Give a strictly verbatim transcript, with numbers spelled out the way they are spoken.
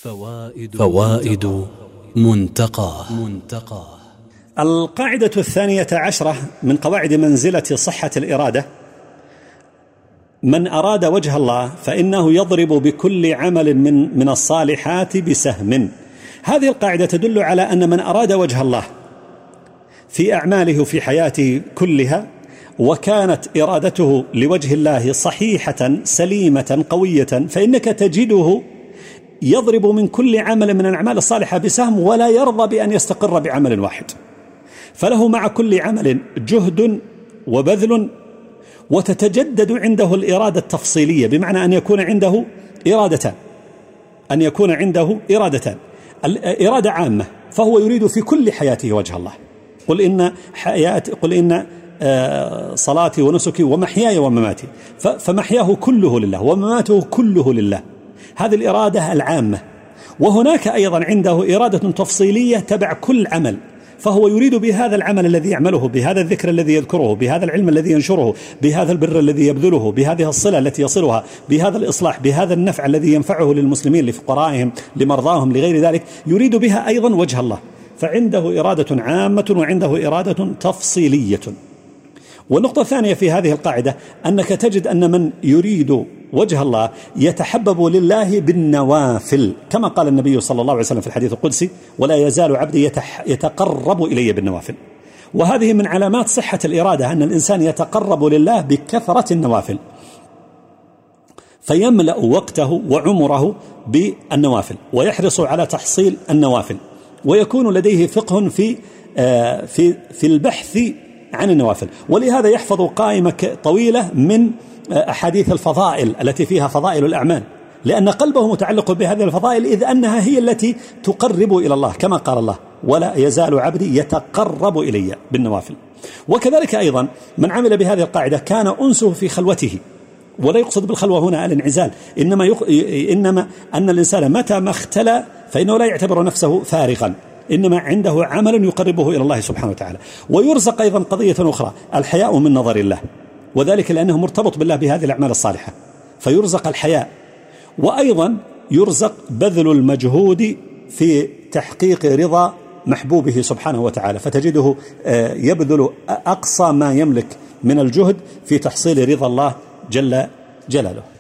فوائد, فوائد منتقاه منتقاه القاعدة الثانية عشرة من قواعد منزلة صحة الإرادة: من أراد وجه الله فإنه يضرب بكل عمل من من الصالحات بسهم. هذه القاعدة تدل على أن من أراد وجه الله في أعماله وفي حياته كلها، وكانت إرادته لوجه الله صحيحة سليمة قوية، فإنك تجده يضرب من كل عمل من الأعمال الصالحة بسهم، ولا يرضى بأن يستقر بعمل واحد، فله مع كل عمل جهد وبذل، وتتجدد عنده الإرادة التفصيلية، بمعنى أن يكون عنده إرادتان أن يكون عنده إرادتان إرادة عامة، فهو يريد في كل حياته وجه الله. قل إن حياتي قل إن صلاتي ونسكي ومحياي ومماتي، فمحياه كله لله ومماته كله لله، هذه الإرادة العامة. وهناك أيضا عنده إرادة تفصيلية تبع كل عمل، فهو يريد بهذا العمل الذي يعمله، بهذا الذكر الذي يذكره، بهذا العلم الذي ينشره، بهذا البر الذي يبذله، بهذه الصلة التي يصلها، بهذا الإصلاح، بهذا النفع الذي ينفعه للمسلمين، لفقرائهم، لمرضاهم، لغير ذلك، يريد بها أيضا وجه الله، فعنده إرادة عامة وعنده إرادة تفصيلية. والنقطة الثانية في هذه القاعدة أنك تجد أن من يريد وجه الله يتحبب لله بالنوافل، كما قال النبي صلى الله عليه وسلم في الحديث القدسي: ولا يزال عبدي يتقرب إلي بالنوافل. وهذه من علامات صحة الإرادة، أن الإنسان يتقرب لله بكثرة النوافل، فيملأ وقته وعمره بالنوافل، ويحرص على تحصيل النوافل، ويكون لديه فقه في في في البحث عن النوافل. ولهذا يحفظ قائمة طويلة من أحاديث الفضائل التي فيها فضائل الأعمال، لأن قلبه متعلق بهذه الفضائل، إذ أنها هي التي تقرب إلى الله، كما قال الله: ولا يزال عبدي يتقرب إلي بالنوافل. وكذلك أيضا من عمل بهذه القاعدة كان أنسه في خلوته، ولا يقصد بالخلوة هنا الانعزال، إنما, يق... إنما أن الإنسان متى ما اختلى فإنه لا يعتبر نفسه فارغا، إنما عنده عمل يقربه إلى الله سبحانه وتعالى. ويرزق أيضا قضية أخرى: الحياء من نظر الله، وذلك لأنه مرتبط بالله بهذه الأعمال الصالحة، فيرزق الحياء. وأيضا يرزق بذل المجهود في تحقيق رضا محبوبه سبحانه وتعالى، فتجده يبذل أقصى ما يملك من الجهد في تحصيل رضا الله جل جلاله.